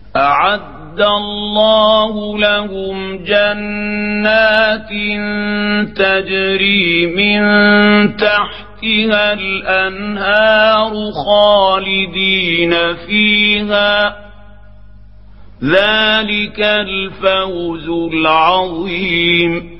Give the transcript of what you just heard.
أعد الله لهم جنات تجري من تحتها الأنهار خالدين فيها، ذلك الفوز العظيم.